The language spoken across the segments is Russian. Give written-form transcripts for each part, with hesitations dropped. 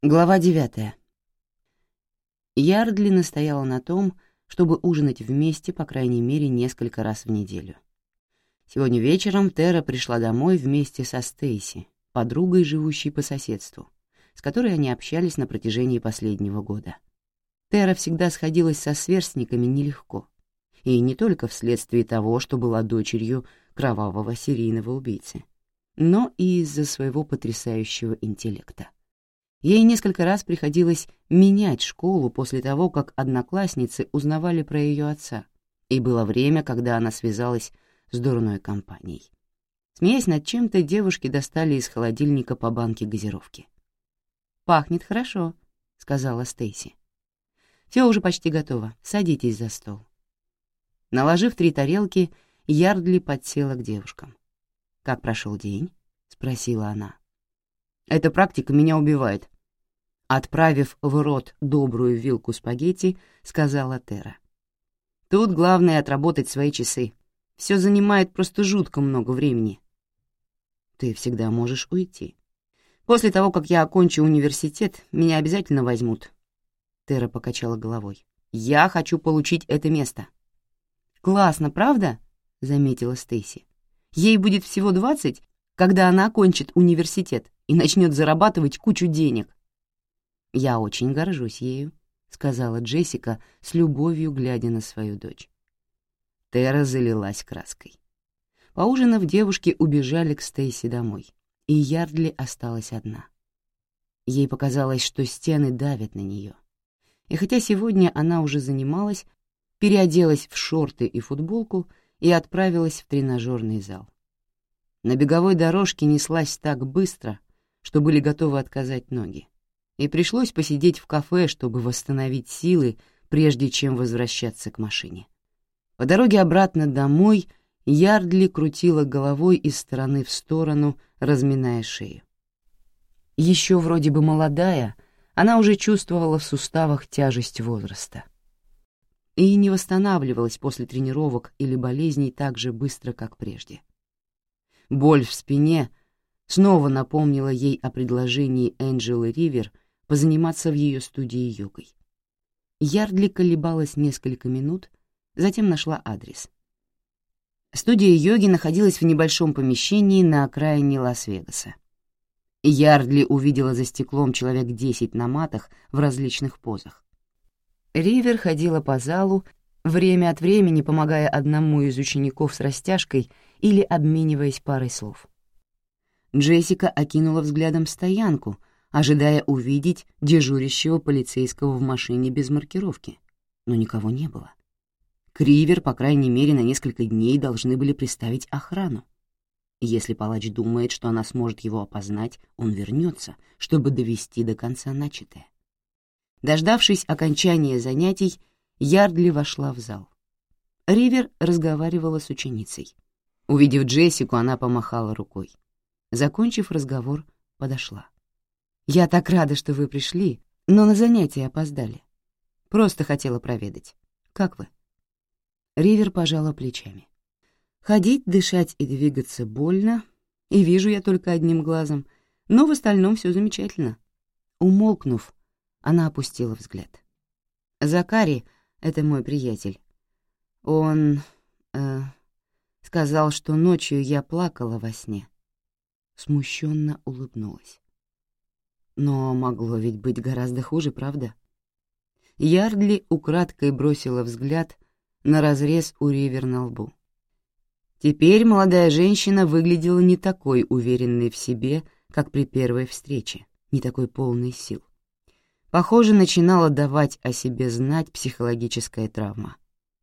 Глава 9. Ярдли настояла на том, чтобы ужинать вместе по крайней мере несколько раз в неделю. Сегодня вечером Тера пришла домой вместе со Стейси, подругой, живущей по соседству, с которой они общались на протяжении последнего года. Тера всегда сходилась со сверстниками нелегко, и не только вследствие того, что была дочерью кровавого серийного убийцы, но и из-за своего потрясающего интеллекта. Ей несколько раз приходилось менять школу после того, как одноклассницы узнавали про ее отца, и было время, когда она связалась с дурной компанией. Смеясь над чем-то, девушки достали из холодильника по банке газировки. «Пахнет хорошо», — сказала Стейси. «Все уже почти готово. Садитесь за стол». Наложив 3 тарелки, Ярдли подсела к девушкам. «Как прошел день?» — спросила она. «Эта практика меня убивает», — отправив в рот добрую вилку спагетти, сказала Тера. «Тут главное отработать свои часы. Все занимает просто жутко много времени». «Ты всегда можешь уйти. После того, как я окончу университет, меня обязательно возьмут». Тера покачала головой. «Я хочу получить это место». «Классно, правда?» — заметила Стейси. «Ей будет всего 20, когда она окончит университет и начнет зарабатывать кучу денег». «Я очень горжусь ею», — сказала Джессика, с любовью глядя на свою дочь. Тера залилась краской. Поужинав, девушки убежали к Стейси домой, и Ярдли осталась одна. Ей показалось, что стены давят на нее. И хотя сегодня она уже занималась, переоделась в шорты и футболку и отправилась в тренажерный зал. На беговой дорожке неслась так быстро, что были готовы отказать ноги, и пришлось посидеть в кафе, чтобы восстановить силы, прежде чем возвращаться к машине. По дороге обратно домой Ярдли крутила головой из стороны в сторону, разминая шею. Еще вроде бы молодая, она уже чувствовала в суставах тяжесть возраста и не восстанавливалась после тренировок или болезней так же быстро, как прежде. Боль в спине снова напомнила ей о предложении Энджелы Ривер позаниматься в ее студии йогой. Ярдли колебалась несколько минут, затем нашла адрес. Студия йоги находилась в небольшом помещении на окраине Лас-Вегаса. Ярдли увидела за стеклом человек 10 на матах в различных позах. Ривер ходила по залу, время от времени помогая одному из учеников с растяжкой или обмениваясь парой слов. Джессика окинула взглядом стоянку, ожидая увидеть дежурящего полицейского в машине без маркировки, но никого не было. К Ривер, по крайней мере, на несколько дней должны были приставить охрану. Если палач думает, что она сможет его опознать, он вернется, чтобы довести до конца начатое. Дождавшись окончания занятий, Ярдли вошла в зал. Ривер разговаривала с ученицей. Увидев Джессику, она помахала рукой. Закончив разговор, подошла. «Я так рада, что вы пришли, но на занятия опоздали. Просто хотела проведать. Как вы?» Ривер пожала плечами. «Ходить, дышать и двигаться больно, и вижу я только одним глазом, но в остальном все замечательно». Умолкнув, она опустила взгляд. «Закари — это мой приятель. Он сказал, что ночью я плакала во сне». Смущенно улыбнулась. «Но могло ведь быть гораздо хуже, правда?» Ярдли украдкой бросила взгляд на разрез у Ривер на лбу. Теперь молодая женщина выглядела не такой уверенной в себе, как при первой встрече, не такой полной сил. Похоже, начинала давать о себе знать психологическая травма.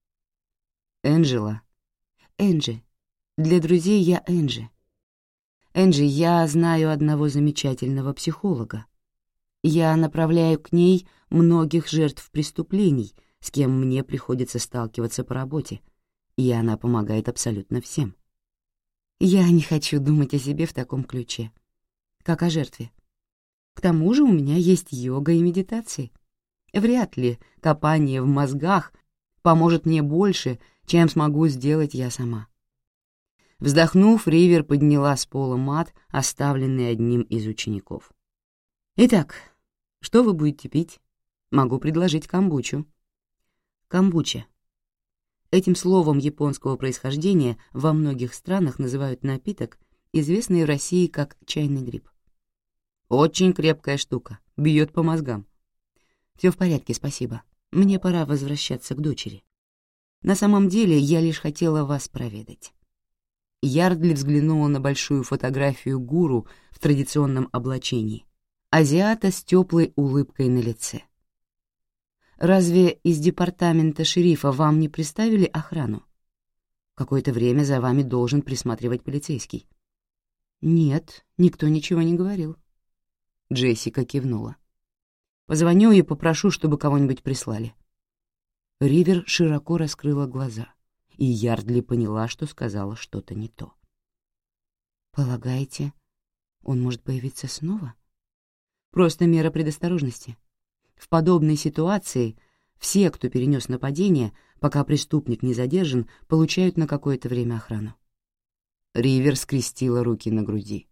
«Энджела?» «Энджи. Для друзей я Энджи. Энджи, я знаю одного замечательного психолога. Я направляю к ней многих жертв преступлений, с кем мне приходится сталкиваться по работе, и она помогает абсолютно всем. Я не хочу думать о себе в таком ключе, как о жертве. К тому же у меня есть йога и медитации. Вряд ли копание в мозгах поможет мне больше, чем смогу сделать я сама». Вздохнув, Ривер подняла с пола мат, оставленный одним из учеников. «Итак, Что вы будете пить? Могу предложить камбучу». Камбуча. Этим словом японского происхождения во многих странах называют напиток, известный в России как чайный гриб. Очень крепкая штука, бьет по мозгам. Все в порядке, спасибо. Мне пора возвращаться к дочери. На самом деле я лишь хотела вас проведать. Ярдли взглянула на большую фотографию гуру в традиционном облачении, азиата с теплой улыбкой на лице. «Разве из департамента шерифа вам не приставили охрану? Какое-то время за вами должен присматривать полицейский». «Нет, никто ничего не говорил». Джессика кивнула. «Позвоню и попрошу, чтобы кого-нибудь прислали». Ривер широко раскрыла глаза, и Ярдли поняла, что сказала что-то не то. «Полагаете, он может появиться снова?» «Просто мера предосторожности. В подобной ситуации все, кто перенес нападение, пока преступник не задержан, получают на какое-то время охрану». Ривер скрестила руки на груди.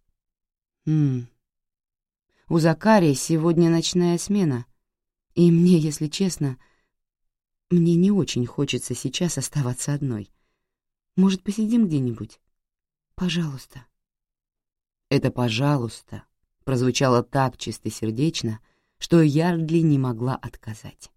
У Закари сегодня ночная смена, и мне, если честно, мне не очень хочется сейчас оставаться одной. Может, посидим где-нибудь? Пожалуйста». Это «пожалуйста» прозвучало так чистосердечно, что Ярдли не могла отказать.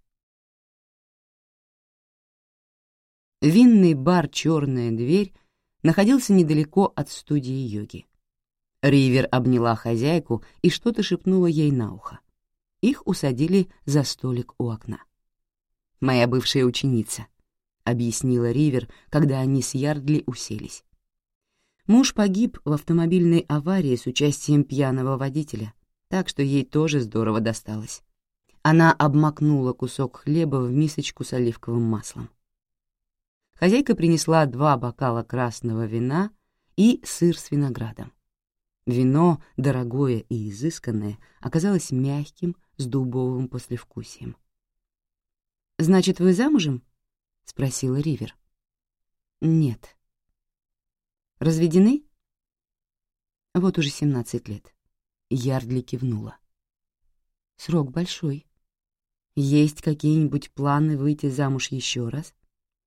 Винный бар «Черная дверь» находился недалеко от студии йоги. Ривер обняла хозяйку и что-то шепнула ей на ухо. Их усадили за столик у окна. «Моя бывшая ученица», — объяснила Ривер, когда они с Ярдли уселись. Муж погиб в автомобильной аварии с участием пьяного водителя, так что ей тоже здорово досталось. Она обмакнула кусок хлеба в мисочку с оливковым маслом. Хозяйка принесла 2 бокала красного вина и сыр с виноградом. Вино, дорогое и изысканное, оказалось мягким, с дубовым послевкусием. «Значит, вы замужем?» — спросила Ривер. «Нет». «Разведены?» «Вот уже 17 лет». Ярдли кивнула. «Срок большой. Есть какие-нибудь планы выйти замуж еще раз?»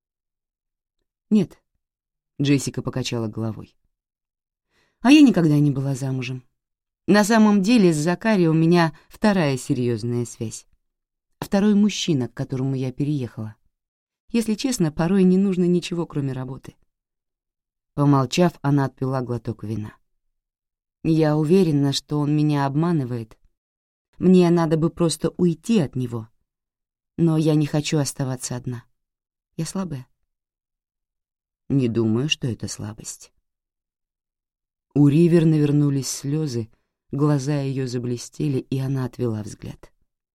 «Нет», — Джессика покачала головой. «А я никогда не была замужем. На самом деле с Закари у меня вторая серьезная связь. Второй мужчина, к которому я переехала. Если честно, порой не нужно ничего, кроме работы». Помолчав, она отпила глоток вина. «Я уверена, что он меня обманывает. Мне надо бы просто уйти от него. Но я не хочу оставаться одна. Я слабая». «Не думаю, что это слабость». У Ривер навернулись слезы, глаза ее заблестели, и она отвела взгляд.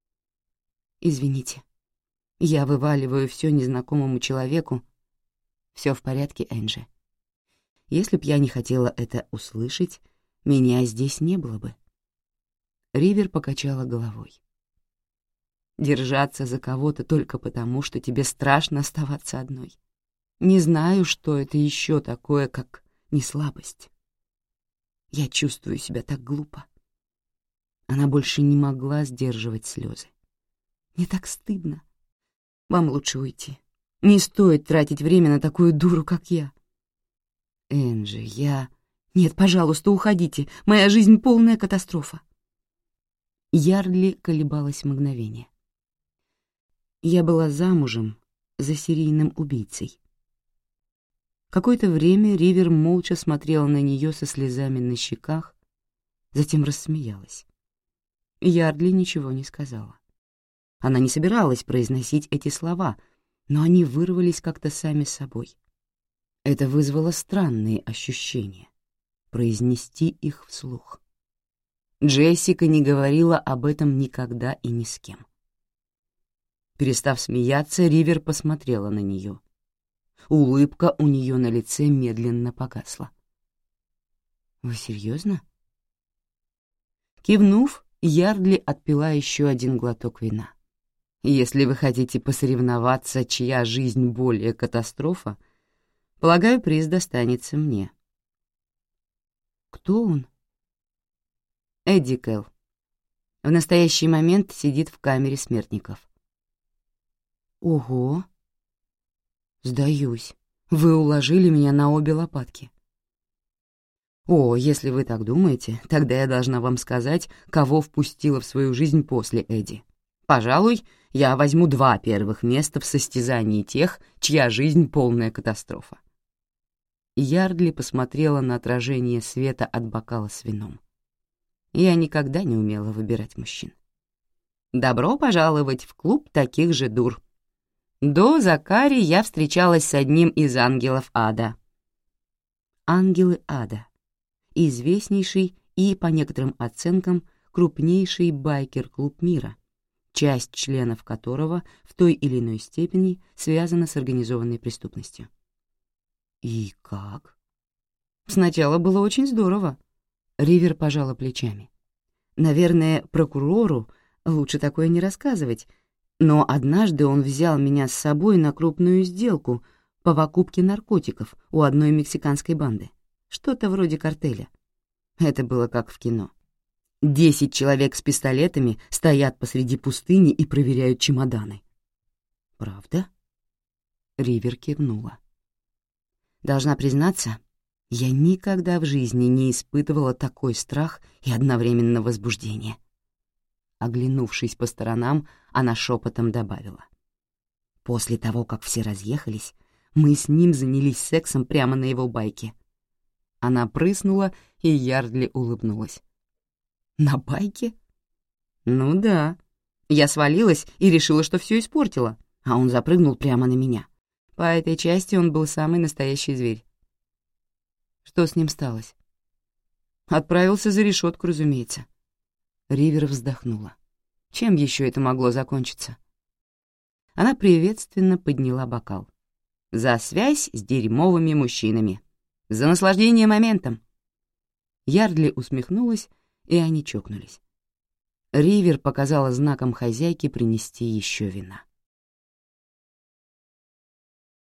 «Извините, я вываливаю все незнакомому человеку. Все в порядке, Энджи. Если б я не хотела это услышать, меня здесь не было бы». Ривер покачала головой. «Держаться за кого-то только потому, что тебе страшно оставаться одной. Не знаю, что это еще такое, как неслабость. Я чувствую себя так глупо». Она больше не могла сдерживать слезы. «Мне так стыдно. Вам лучше уйти. Не стоит тратить время на такую дуру, как я». «Энджи, я...» «Нет, пожалуйста, уходите. Моя жизнь — полная катастрофа». Ярдли колебалась мгновение. «Я была замужем за серийным убийцей». Какое-то время Ривер молча смотрела на нее со слезами на щеках, затем рассмеялась. Ярдли ничего не сказала. Она не собиралась произносить эти слова, но они вырвались как-то сами собой. Это вызвало странные ощущения — произнести их вслух. Джессика не говорила об этом никогда и ни с кем. Перестав смеяться, Ривер посмотрела на нее. Улыбка у нее на лице медленно погасла. «Вы серьезно?» Кивнув, Ярдли отпила еще один глоток вина. «Если вы хотите посоревноваться, чья жизнь более катастрофа, полагаю, приз достанется мне». «Кто он?» «Эдди Кэл. В настоящий момент сидит в камере смертников. Ого! Сдаюсь. Вы уложили меня на обе лопатки. О, если вы так думаете, тогда я должна вам сказать, кого впустила в свою жизнь после Эдди. Пожалуй, я возьму 2 первых места в состязании тех, чья жизнь полная катастрофа. Ярдли посмотрела на отражение света от бокала с вином. Я никогда не умела выбирать мужчин. Добро пожаловать в клуб таких же дур. До Закари я встречалась с одним из ангелов ада. Ангелы ада — известнейший и, по некоторым оценкам, крупнейший байкер-клуб мира, часть членов которого в той или иной степени связана с организованной преступностью. И как? Сначала было очень здорово. Ривер пожала плечами. Наверное, прокурору лучше такое не рассказывать, но однажды он взял меня с собой на крупную сделку по покупке наркотиков у одной мексиканской банды. Что-то вроде картеля. Это было как в кино. 10 человек с пистолетами стоят посреди пустыни и проверяют чемоданы. «Правда?» Ривер кивнула. Должна признаться, я никогда в жизни не испытывала такой страх и одновременно возбуждение. Оглянувшись по сторонам, она шепотом добавила. После того, как все разъехались, мы с ним занялись сексом прямо на его байке. Она прыснула, и Ярдли улыбнулась. «На байке?» «Ну да. Я свалилась и решила, что все испортила, а он запрыгнул прямо на меня. По этой части он был самый настоящий зверь». «Что с ним сталось?» «Отправился за решетку, разумеется». Ривер вздохнула. Чем еще это могло закончиться? Она приветственно подняла бокал. «За связь с дерьмовыми мужчинами! За наслаждение моментом!» Ярдли усмехнулась, и они чокнулись. Ривер показала знаком хозяйке принести еще вина.